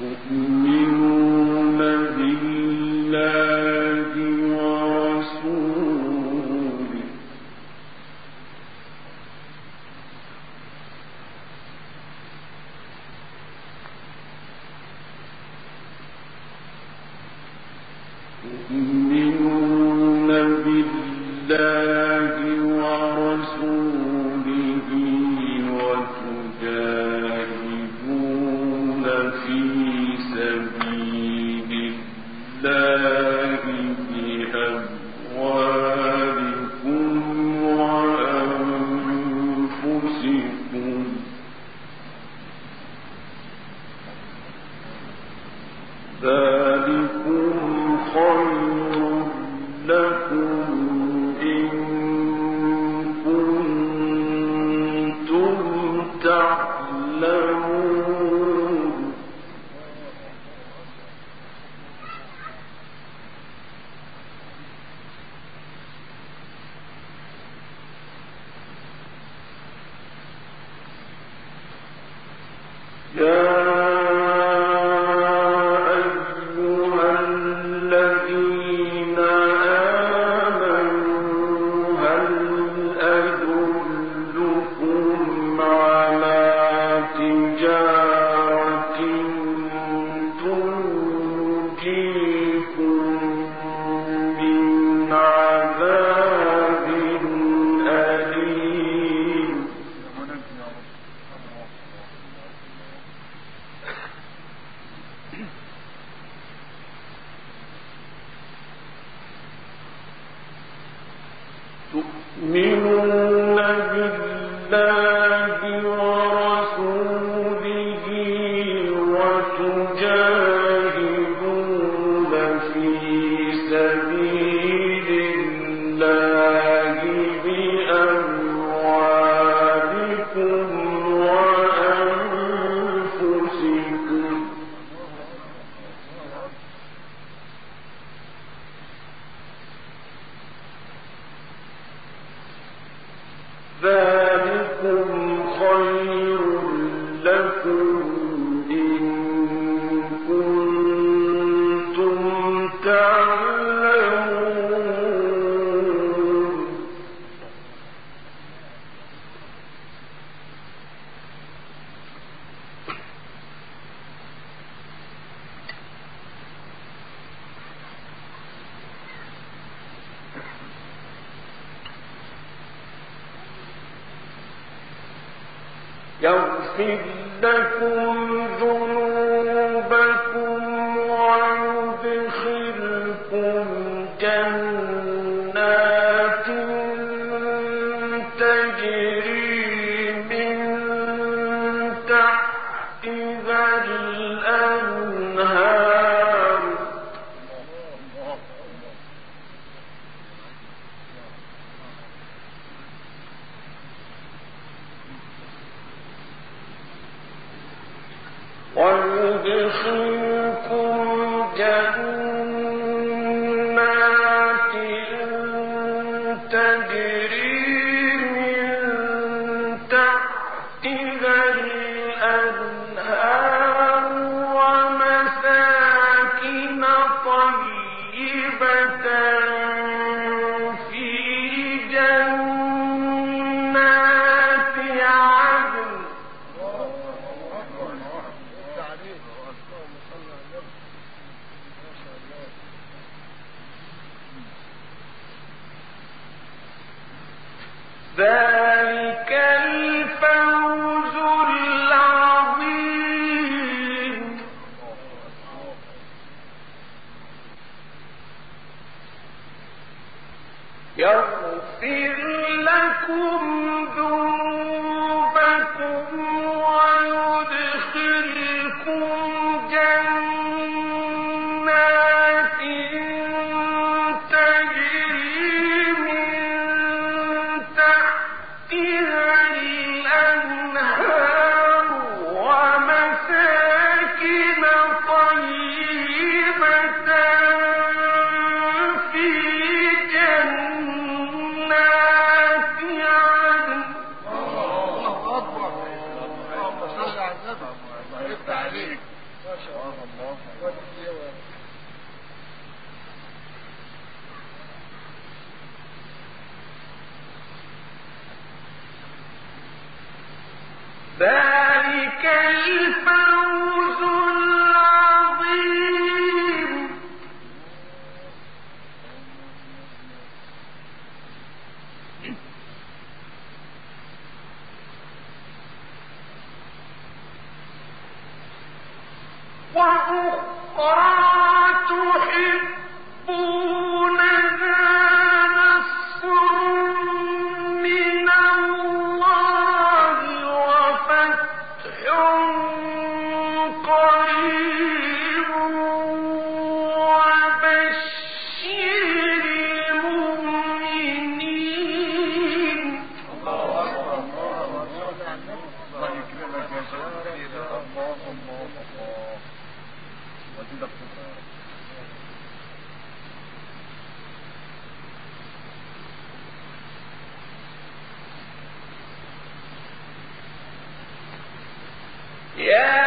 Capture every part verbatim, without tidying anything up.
تؤمنون بالله ورسوله تؤمنون بالله ورسوله وتجاهدون في سبيل الله بأموالكم وأنفسكم ذلكم خير لكم إن كنتم تعلمون يا تؤمنون بالله ورسوله وتجاهدون في سبيل الله بأموالكم وأنفسكم ذلكم خير لكم إن كنتم تعلمون يغفر لكم ذنوبكم ويدخلكم جنات تجري من تحتها الأنهار ويدخلكم جنات تجري من تحتها الأنهار ومساكن طيبة في جنات عدن ذلك الفوز العظيم يغفر لكم ذنوبكم ويدخلكم جنات تجري من تحتها الأنهار ومساكن طيبة في جنات عدن ذلك الفوز العظيم. وأخرى تحبونها نصر من الله وفتح قريب وبشر المؤمنين. يا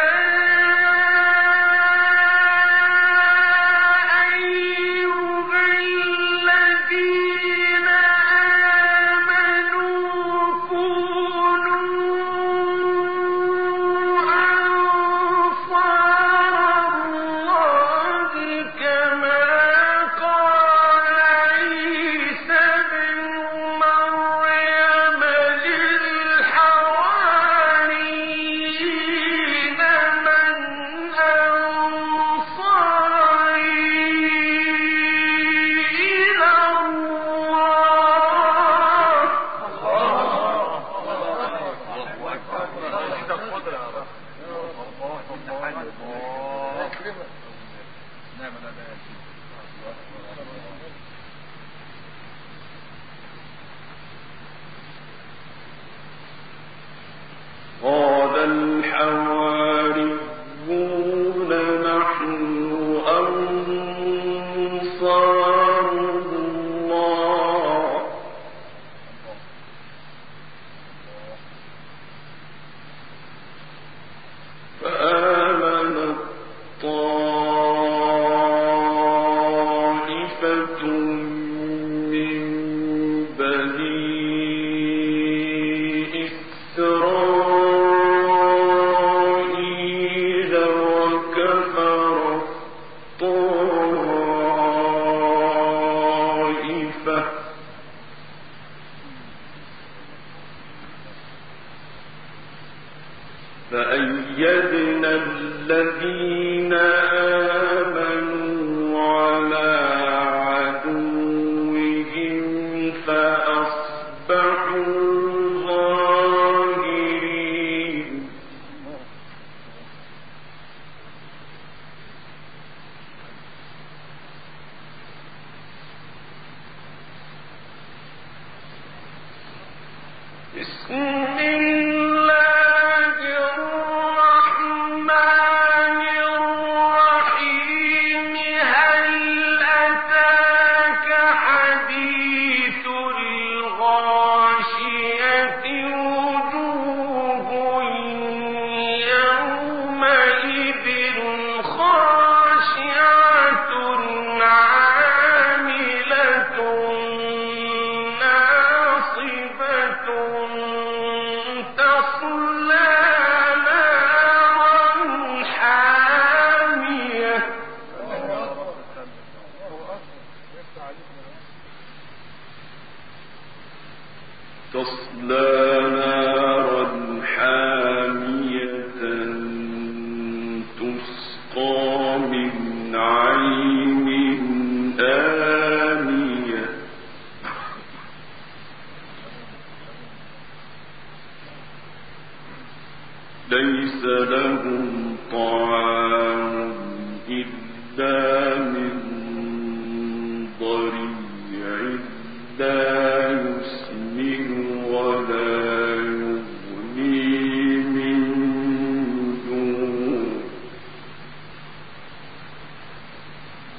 قال الحواريون نحن أنصار الله فآمنت طائفة من بني إسرائيل وكفرت طائفة فأيدنا الذين آمنوا على عدوهم فأصبحوا ظاهرين. بسم الله الرحمن الرحيم. هل أتاك حديث الغاشية وجوه يومئذ خاشعة عاملة ناصبة تصلى نارا حامية. تصلى نارا حامية تسقى من عين آنية ليس لهم طعام إلا من ضريع لا يسمن ولا يغني من جوع.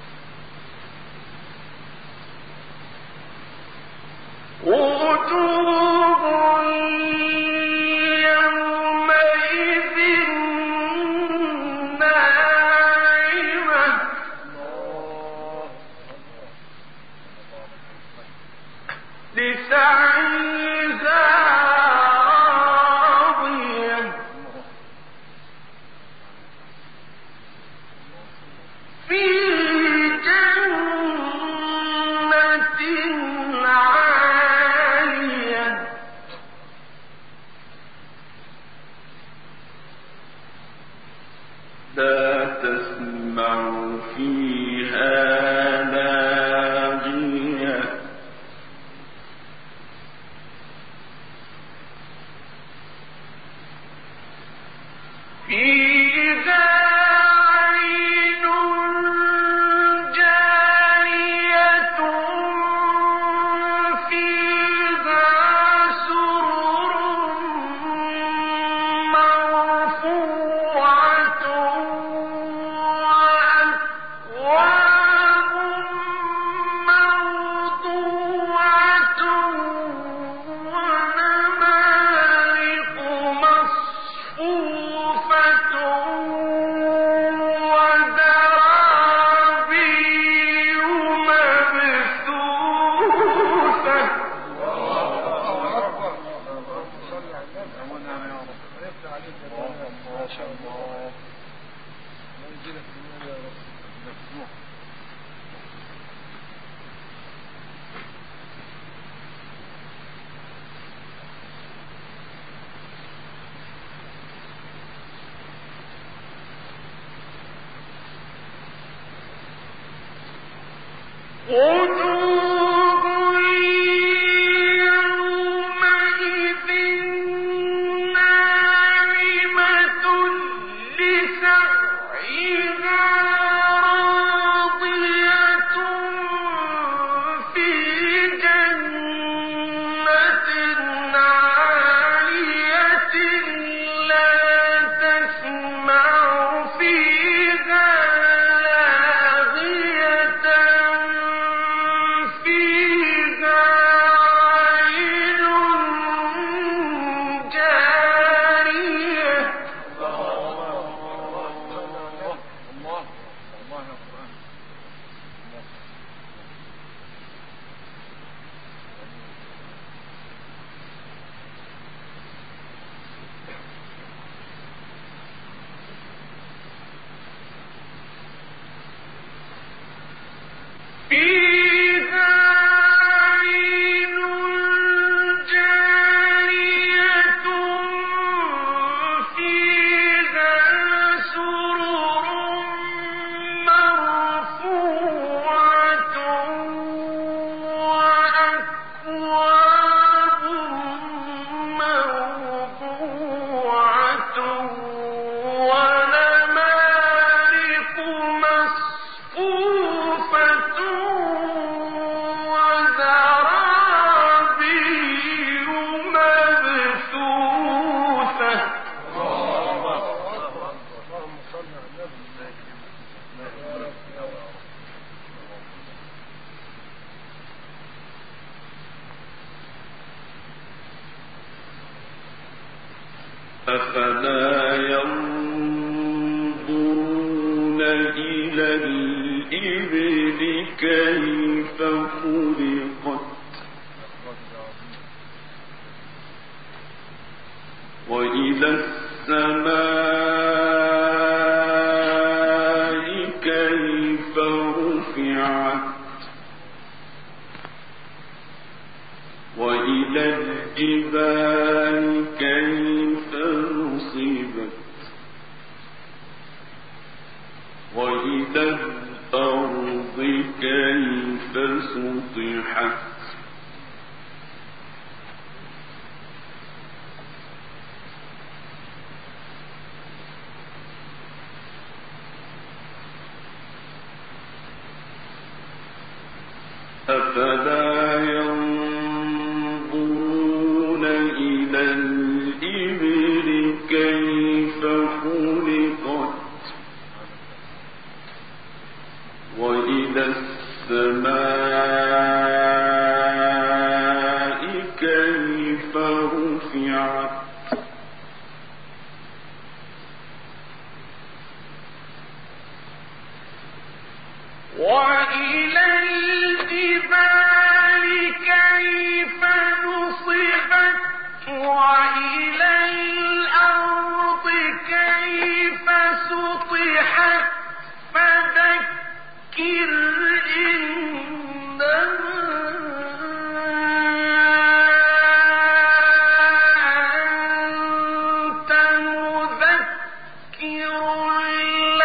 لا تسمع فيها لاغية فيها أفلا ينظرون إلى الإبل كيف خلقت وإلى السماء كيف رفعت وإلى الجبال كيف نصبت وإلى الأرض كيف سطحت أفلا ينظرون إلى الإبل كيف خلقت وإلى السماء كيف رفعت وإلى الجبال كيف نصبت وإلى الأرض كيف سطحت فذكر إنما أنت مذكر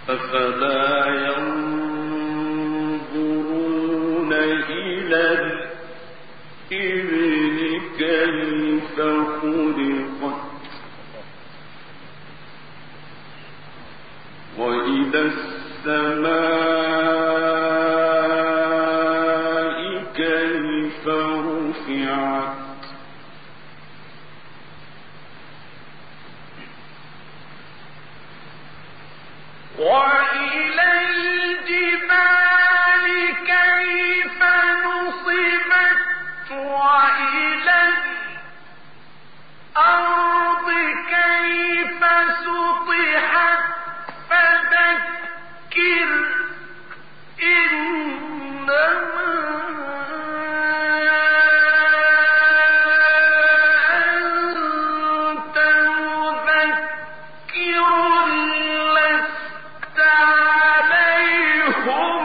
أفلا ينظرون إلى الإبل كيف خلقت وإلى السماء كيف رفعت وإلى الجبال كيف نصبت وإلى الأرض كيف سطحت فذكر إنما أنت مذكر لست عليهم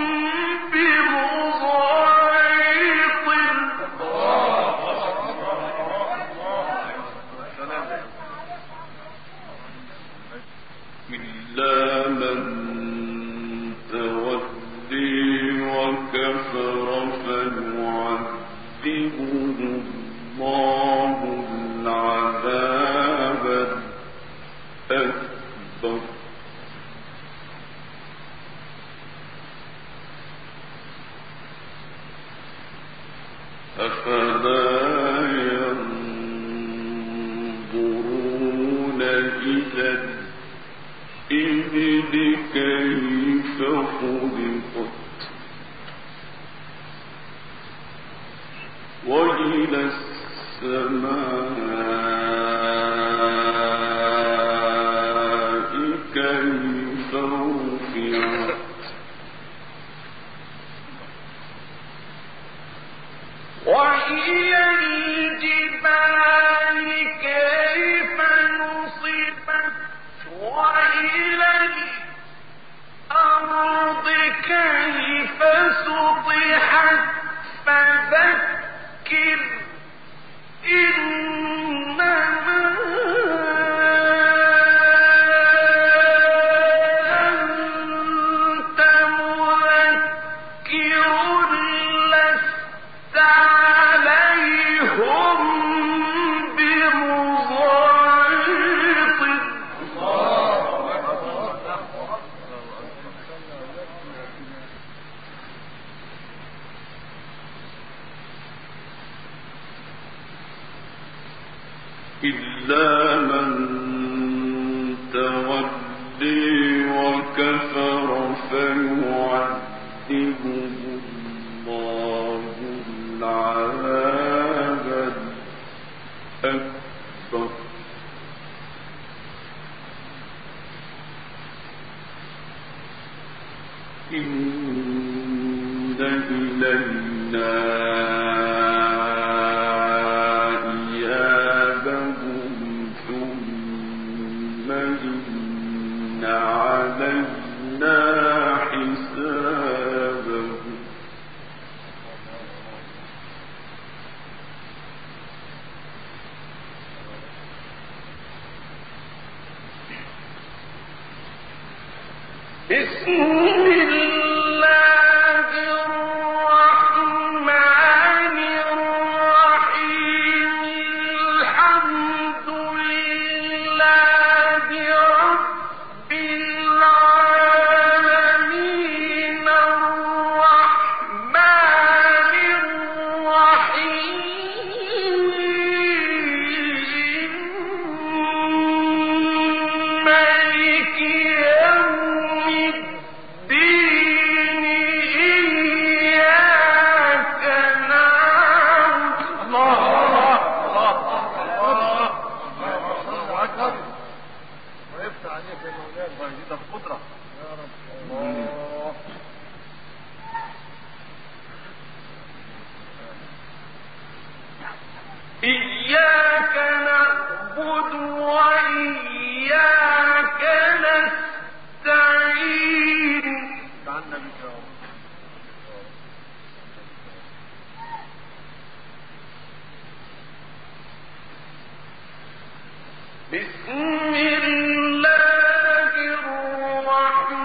بمسيطر إلا من تولي وكفر فيعذبه الله العذاب الأكبر أفلا ينظرون إلى الإبل كيف خلقت وإلى السماء كيف رفعت وإلى الجبال كيف نصبت وإلى الأرض كيف سطحت فذكر إنما أنت مذكر لست عليهم إلا من تولي وكفر فيعذبه الله العذاب الأكبر إن إلينا علينا حسابهم بسم الله الرحمن الرحيم الحمد لله رب إياك نعبد وإياك نستعين بسم الله الرحمن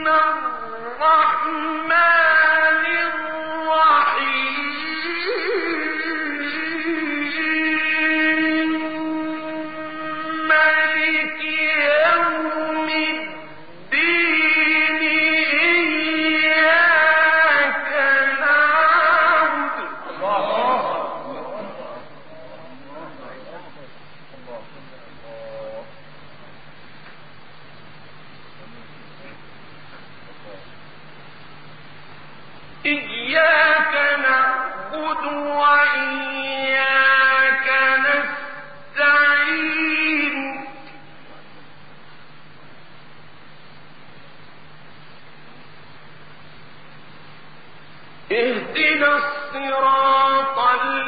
اهدنا الصراط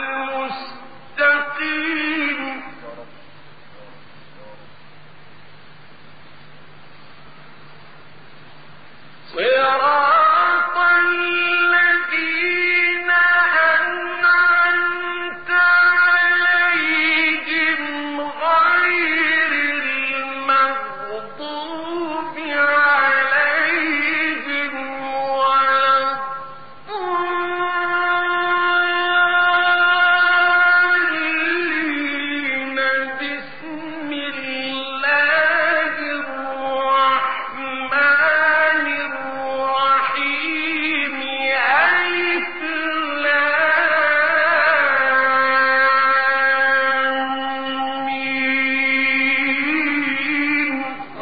المستقيم صراط الذين أنعمت عليهم غير المغضوب عليهم ولا الضالين بسم الله الرحمن الرحيم ألف لام ميم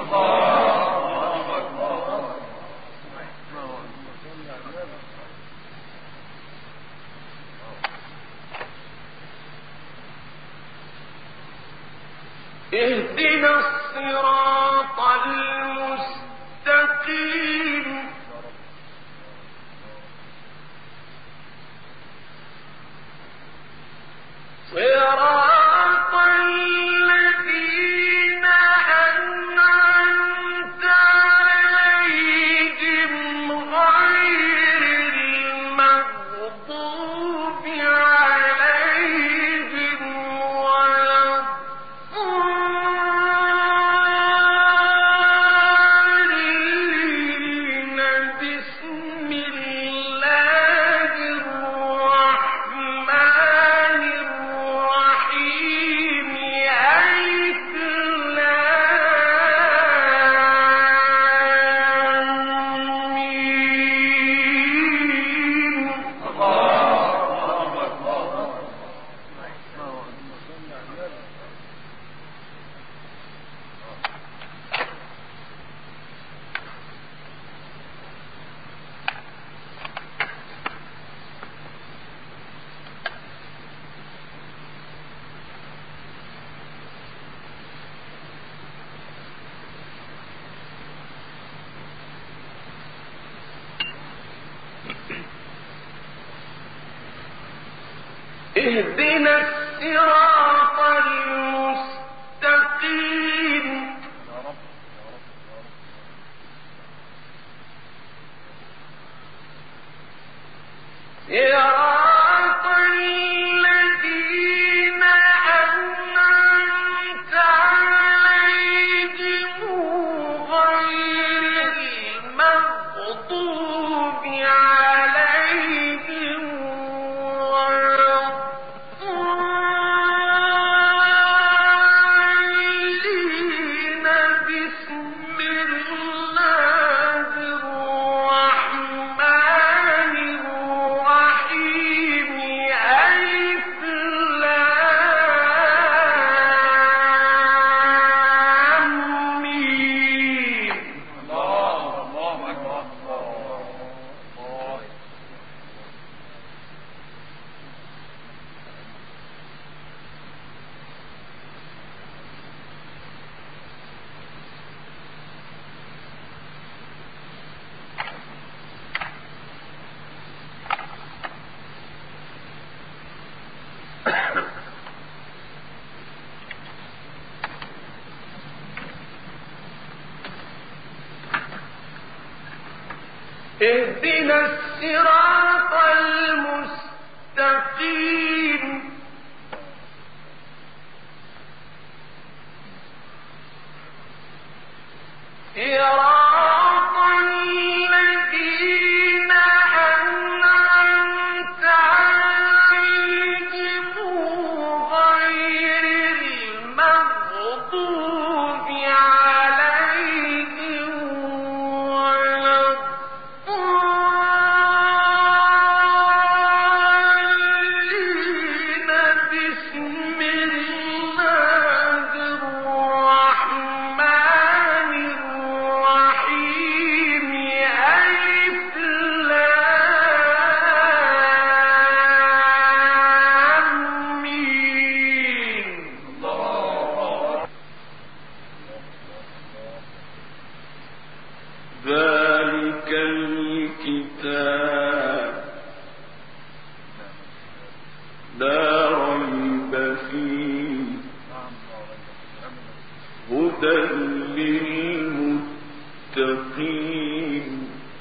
اهدنا الصراط المستقيم صراط الذين أنعمت عليهم غير المغضوب عليهم ولا الضالين بسم الله الرحمن الرحيم ألف لام ميم اهدنا الصراط المستقيم صراط الذين أنعمت عليهم غير المغضوب عليهم ولا الضالين بسم الله الرحمن الرحيم ألف لام ميم اهدنا الصراط المستقيم صراط الكتاب لا ريب فيه هدى للمتقين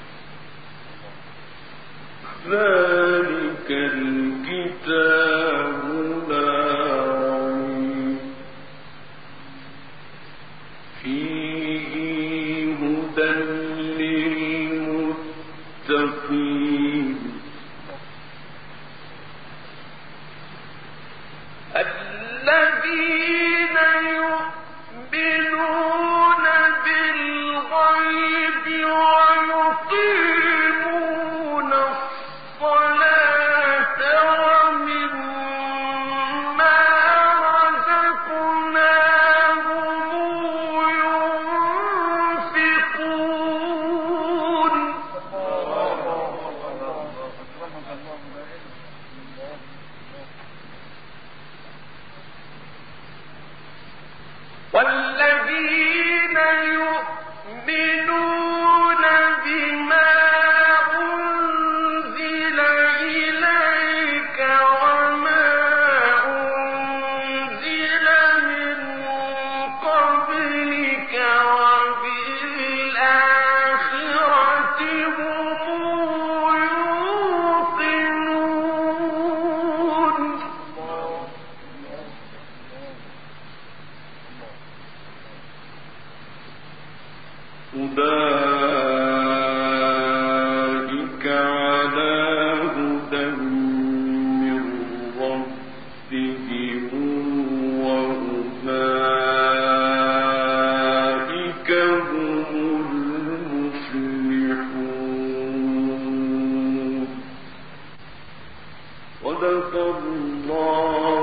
ذلك الكتاب لا ريب فيه هدى للمتقين الذين يؤمنون بالغيب ويقيمون الصلاة ومما رزقناهم ينفقون والذين يؤمنون بما أنزل إليك وما أنزل من قبلك وبالآخرة هم يوقنون أولئك على هدى من ربهم وأولئك هم المفلحون صدق الله